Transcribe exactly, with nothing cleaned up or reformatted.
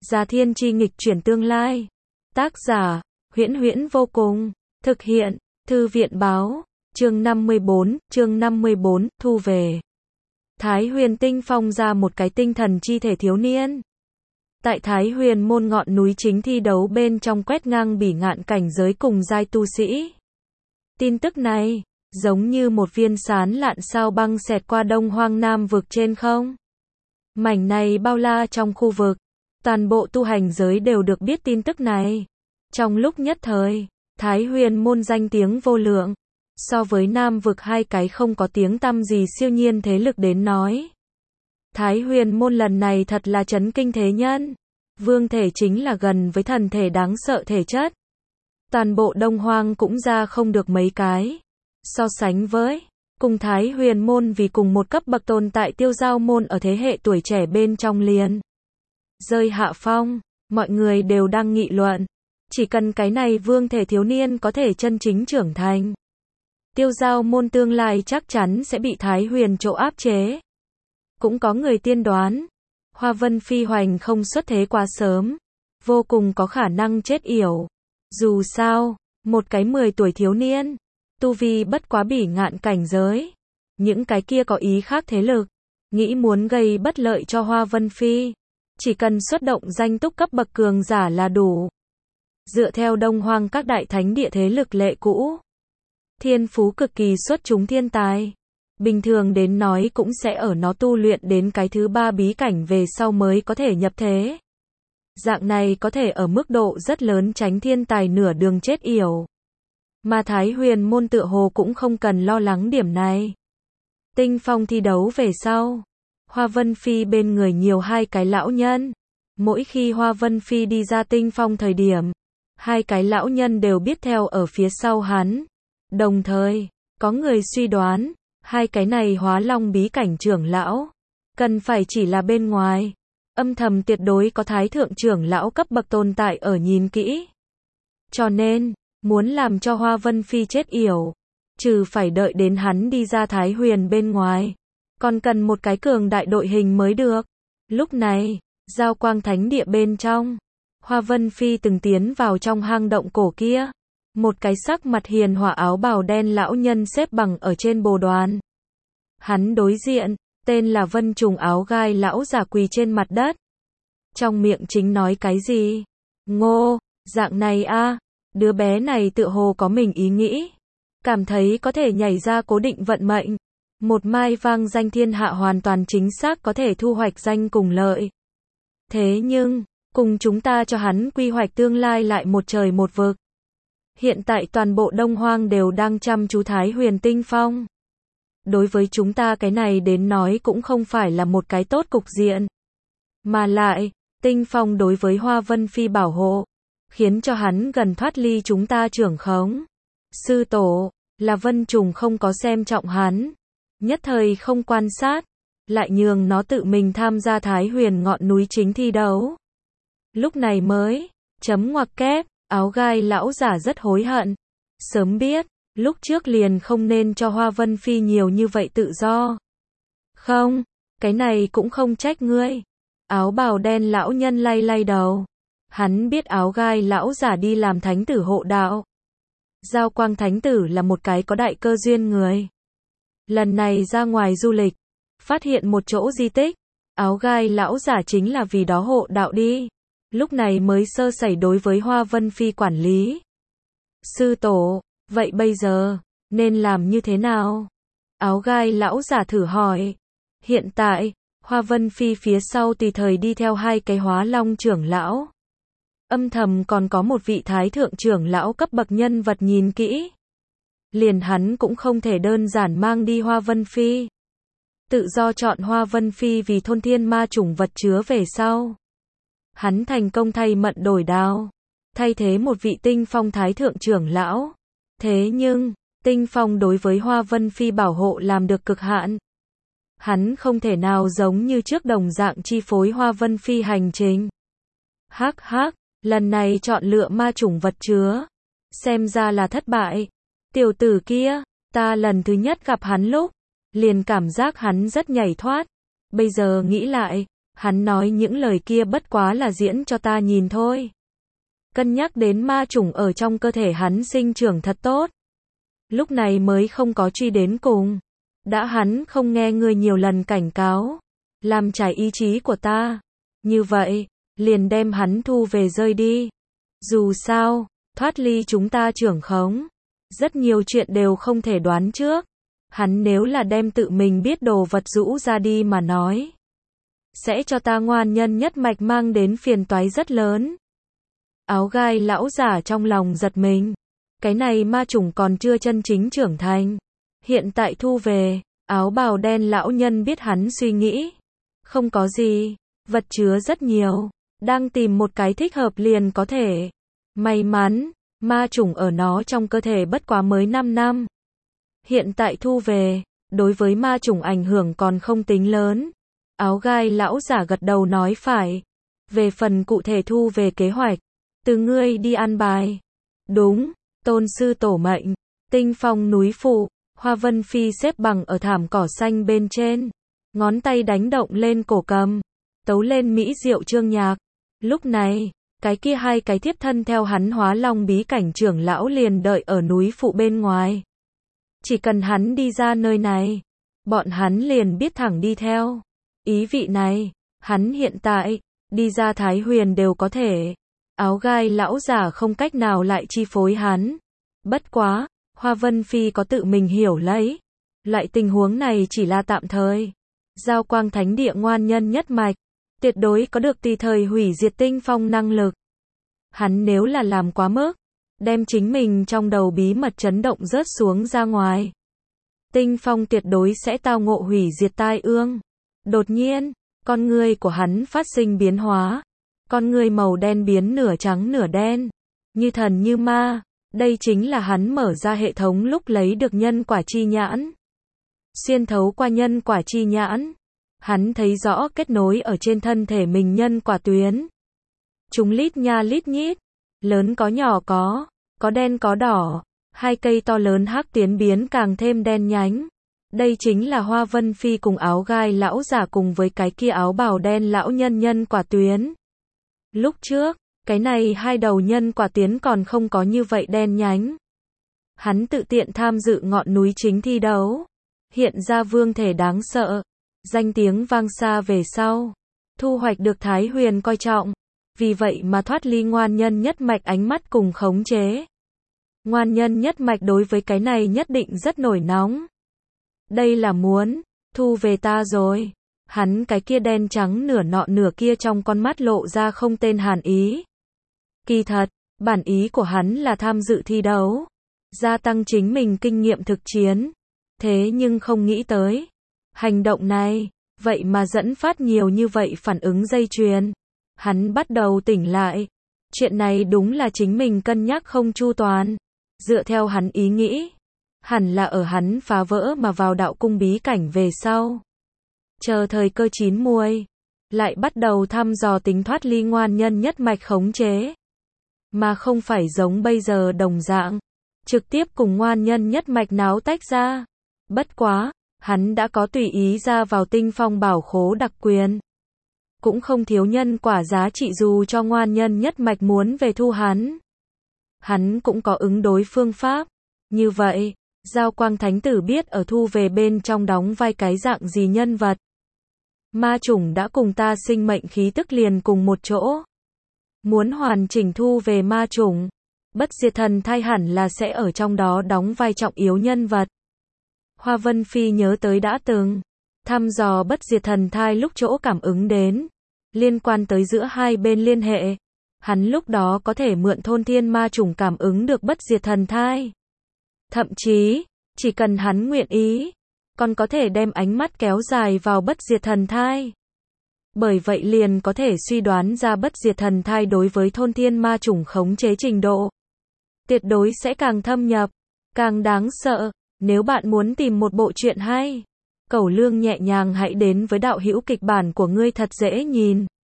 Già Thiên Chi nghịch chuyển tương lai. Tác giả, Huyễn Huyễn vô cùng. Thực hiện, Thư viện báo. Chương năm mươi bốn, chương năm mươi bốn, thu về. Thái Huyền Tinh Phong ra một cái tinh thần chi thể thiếu niên. Tại Thái Huyền môn ngọn núi chính thi đấu bên trong quét ngang bỉ ngạn cảnh giới cùng giai tu sĩ. Tin tức này, giống như một viên sán lạn sao băng xẹt qua đông hoang nam vực trên không. Mảnh này bao la trong khu vực, toàn bộ tu hành giới đều được biết tin tức này. Trong lúc nhất thời, Thái Huyền môn danh tiếng vô lượng. So với nam vực hai cái không có tiếng tăm gì siêu nhiên thế lực đến nói. Thái Huyền môn lần này thật là chấn kinh thế nhân. Vương thể chính là gần với thần thể đáng sợ thể chất. Toàn bộ đông hoang cũng ra không được mấy cái. So sánh với, cùng Thái Huyền môn vì cùng một cấp bậc tồn tại Tiêu Giao môn ở thế hệ tuổi trẻ bên trong liền. Rơi hạ phong, mọi người đều đang nghị luận. Chỉ cần cái này vương thể thiếu niên có thể chân chính trưởng thành. Tiêu Giao môn tương lai chắc chắn sẽ bị Thái Huyền chỗ áp chế. Cũng có người tiên đoán, Hoa Vân Phi Hoành không xuất thế quá sớm, vô cùng có khả năng chết yểu. Dù sao, một cái mười tuổi thiếu niên, tu vi bất quá bỉ ngạn cảnh giới. Những cái kia có ý khác thế lực, nghĩ muốn gây bất lợi cho Hoa Vân Phi, chỉ cần xuất động danh túc cấp bậc cường giả là đủ. Dựa theo đông hoang các đại thánh địa thế lực lệ cũ, thiên phú cực kỳ xuất chúng thiên tài, bình thường đến nói cũng sẽ ở nó tu luyện đến cái thứ ba bí cảnh về sau mới có thể nhập thế. Dạng này có thể ở mức độ rất lớn tránh thiên tài nửa đường chết yểu. Mà Thái Huyền môn tựa hồ cũng không cần lo lắng điểm này. Tinh phong thi đấu về sau, Hoa Vân Phi bên người nhiều hai cái lão nhân. Mỗi khi Hoa Vân Phi đi ra tinh phong thời điểm, hai cái lão nhân đều biết theo ở phía sau hắn. Đồng thời, có người suy đoán, hai cái này hóa long bí cảnh trưởng lão, cần phải chỉ là bên ngoài. Âm thầm tuyệt đối có thái thượng trưởng lão cấp bậc tồn tại ở nhìn kỹ. Cho nên, muốn làm cho Hoa Vân Phi chết yểu, trừ phải đợi đến hắn đi ra Thái Huyền bên ngoài, còn cần một cái cường đại đội hình mới được. Lúc này, Giao Quang Thánh địa bên trong, Hoa Vân Phi từng tiến vào trong hang động cổ kia. Một cái sắc mặt hiền hòa áo bào đen lão nhân xếp bằng ở trên bồ đoàn. Hắn đối diện, tên là Vân Trùng áo gai lão giả quỳ trên mặt đất. Trong miệng chính nói cái gì? Ngô, dạng này a, đứa bé này tựa hồ có mình ý nghĩ. Cảm thấy có thể nhảy ra cố định vận mệnh. Một mai vang danh thiên hạ hoàn toàn chính xác có thể thu hoạch danh cùng lợi. Thế nhưng, cùng chúng ta cho hắn quy hoạch tương lai lại một trời một vực. Hiện tại toàn bộ đông hoang đều đang chăm chú Thái Huyền Tinh Phong. Đối với chúng ta cái này đến nói cũng không phải là một cái tốt cục diện. Mà lại, Tinh Phong đối với Hoa Vân Phi bảo hộ, khiến cho hắn gần thoát ly chúng ta trưởng khống. Sư tổ, là Vân Trùng không có xem trọng hắn. Nhất thời không quan sát, lại nhường nó tự mình tham gia Thái Huyền ngọn núi chính thi đấu. Lúc này mới, chấm ngoặc kép. Áo gai lão giả rất hối hận. Sớm biết, lúc trước liền không nên cho Hoa Vân Phi nhiều như vậy tự do. Không, cái này cũng không trách ngươi. Áo bào đen lão nhân lay lay đầu. Hắn biết áo gai lão giả đi làm thánh tử hộ đạo. Giao Quang Thánh tử là một cái có đại cơ duyên người. Lần này ra ngoài du lịch, phát hiện một chỗ di tích. Áo gai lão giả chính là vì đó hộ đạo đi. Lúc này mới sơ sẩy đối với Hoa Vân Phi quản lý. Sư tổ, vậy bây giờ, nên làm như thế nào? Áo gai lão giả thử hỏi. Hiện tại, Hoa Vân Phi phía sau tùy thời đi theo hai cái hóa long trưởng lão. Âm thầm còn có một vị thái thượng trưởng lão cấp bậc nhân vật nhìn kỹ. Liền hắn cũng không thể đơn giản mang đi Hoa Vân Phi. Tự do chọn Hoa Vân Phi vì thôn thiên ma chủng vật chứa về sau. Hắn thành công thay mận đổi đao, thay thế một vị Tinh Phong thái thượng trưởng lão. Thế nhưng, Tinh Phong đối với Hoa Vân Phi bảo hộ làm được cực hạn. Hắn không thể nào giống như trước đồng dạng chi phối Hoa Vân Phi hành trình. Hắc hắc, lần này chọn lựa ma chủng vật chứa, xem ra là thất bại. Tiểu tử kia, ta lần thứ nhất gặp hắn lúc, liền cảm giác hắn rất nhảy thoát. Bây giờ nghĩ lại, Hắn nói những lời kia bất quá là diễn cho ta nhìn thôi. Cân nhắc đến ma chủng ở trong cơ thể hắn sinh trưởng thật tốt. Lúc này mới không có truy đến cùng. Đã hắn không nghe ngươi nhiều lần cảnh cáo, làm trái ý chí của ta. Như vậy, liền đem hắn thu về rơi đi. Dù sao, thoát ly chúng ta trưởng khống. Rất nhiều chuyện đều không thể đoán trước. Hắn nếu là đem tự mình biết đồ vật rũ ra đi mà nói, sẽ cho ta ngoan nhân nhất mạch mang đến phiền toái rất lớn. Áo gai lão giả trong lòng giật mình. Cái này ma chủng còn chưa chân chính trưởng thành. Hiện tại thu về, áo bào đen lão nhân biết hắn suy nghĩ. Không có gì, vật chứa rất nhiều. Đang tìm một cái thích hợp liền có thể. May mắn, ma chủng ở nó trong cơ thể bất quá mới năm năm. Hiện tại thu về, đối với ma chủng ảnh hưởng còn không tính lớn. Áo gai lão giả gật đầu nói phải. Về phần cụ thể thu về kế hoạch, từ ngươi đi an bài. Đúng, tôn sư tổ mệnh. Tinh phong núi phụ, Hoa Vân Phi xếp bằng ở thảm cỏ xanh bên trên. Ngón tay đánh động lên cổ cầm. Tấu lên mỹ diệu chương nhạc. Lúc này, cái kia hai cái thiếp thân theo hắn hóa long bí cảnh trưởng lão liền đợi ở núi phụ bên ngoài. Chỉ cần hắn đi ra nơi này, bọn hắn liền biết thẳng đi theo. Ý vị này, hắn hiện tại, đi ra Thái Huyền đều có thể. Áo gai lão giả không cách nào lại chi phối hắn. Bất quá, Hoa Vân Phi có tự mình hiểu lấy. Loại tình huống này chỉ là tạm thời. Giao quang thánh địa ngoan nhân nhất mạch, tuyệt đối có được tùy thời hủy diệt tinh phong năng lực. Hắn nếu là làm quá mức, đem chính mình trong đầu bí mật chấn động rớt xuống ra ngoài. Tinh phong tuyệt đối sẽ tao ngộ hủy diệt tai ương. Đột nhiên, con ngươi của hắn phát sinh biến hóa. Con ngươi màu đen biến nửa trắng nửa đen. Như thần như ma. Đây chính là hắn mở ra hệ thống lúc lấy được nhân quả chi nhãn. Xuyên thấu qua nhân quả chi nhãn. Hắn thấy rõ kết nối ở trên thân thể mình nhân quả tuyến. Chúng lít nha lít nhít. Lớn có nhỏ có. Có đen có đỏ. Hai cây to lớn hắc tiến biến càng thêm đen nhánh. Đây chính là Hoa Vân Phi cùng áo gai lão giả cùng với cái kia áo bào đen lão nhân nhân quả tuyến. Lúc trước, cái này hai đầu nhân quả tuyến còn không có như vậy đen nhánh. Hắn tự tiện tham dự ngọn núi chính thi đấu. Hiện ra vương thể đáng sợ. Danh tiếng vang xa về sau. Thu hoạch được Thái Huyền coi trọng. Vì vậy mà thoát ly ngoan nhân nhất mạch ánh mắt cùng khống chế. Ngoan nhân nhất mạch đối với cái này nhất định rất nổi nóng. Đây là muốn thu về ta rồi. Hắn cái kia đen trắng nửa nọ nửa kia trong con mắt lộ ra không tên hàn ý. Kỳ thật, bản ý của hắn là tham dự thi đấu, gia tăng chính mình kinh nghiệm thực chiến. Thế nhưng không nghĩ tới, hành động này, vậy mà dẫn phát nhiều như vậy phản ứng dây chuyền. Hắn bắt đầu tỉnh lại. Chuyện này đúng là chính mình cân nhắc không chu toàn. Dựa theo hắn ý nghĩ, hẳn là ở hắn phá vỡ mà vào đạo cung bí cảnh về sau. Chờ thời cơ chín muồi, lại bắt đầu thăm dò tính thoát ly ngoan nhân nhất mạch khống chế. Mà không phải giống bây giờ đồng dạng, trực tiếp cùng ngoan nhân nhất mạch náo tách ra. Bất quá, hắn đã có tùy ý ra vào tinh phong bảo khố đặc quyền. Cũng không thiếu nhân quả giá trị dù cho ngoan nhân nhất mạch muốn về thu hắn. Hắn cũng có ứng đối phương pháp. Như vậy, Giao Quang Thánh Tử biết ở thu về bên trong đóng vai cái dạng gì nhân vật. Ma chủng đã cùng ta sinh mệnh khí tức liền cùng một chỗ. Muốn hoàn chỉnh thu về ma chủng, bất diệt thần thai hẳn là sẽ ở trong đó đóng vai trọng yếu nhân vật. Hoa Vân Phi nhớ tới đã từng thăm dò bất diệt thần thai lúc chỗ cảm ứng đến, liên quan tới giữa hai bên liên hệ. Hắn lúc đó có thể mượn thôn thiên ma chủng cảm ứng được bất diệt thần thai. Thậm chí, chỉ cần hắn nguyện ý, còn có thể đem ánh mắt kéo dài vào bất diệt thần thai. Bởi vậy liền có thể suy đoán ra bất diệt thần thai đối với thôn thiên ma chủng khống chế trình độ. Tuyệt đối sẽ càng thâm nhập, càng đáng sợ. Nếu bạn muốn tìm một bộ truyện hay, Cẩu Lương nhẹ nhàng hãy đến với đạo hữu kịch bản của ngươi thật dễ nhìn.